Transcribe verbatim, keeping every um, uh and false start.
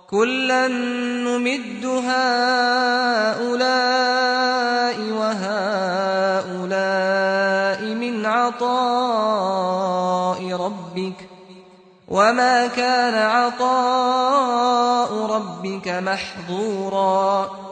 كُلًّا نُّمِدُّ هَٰؤُلَاءِ وَهَٰؤُلَاءِ مِنْ عَطَاءِ رَبِّكَ ۚ وَمَا كَانَ عَطَاءُ رَبِّكَ مَحْظُورًا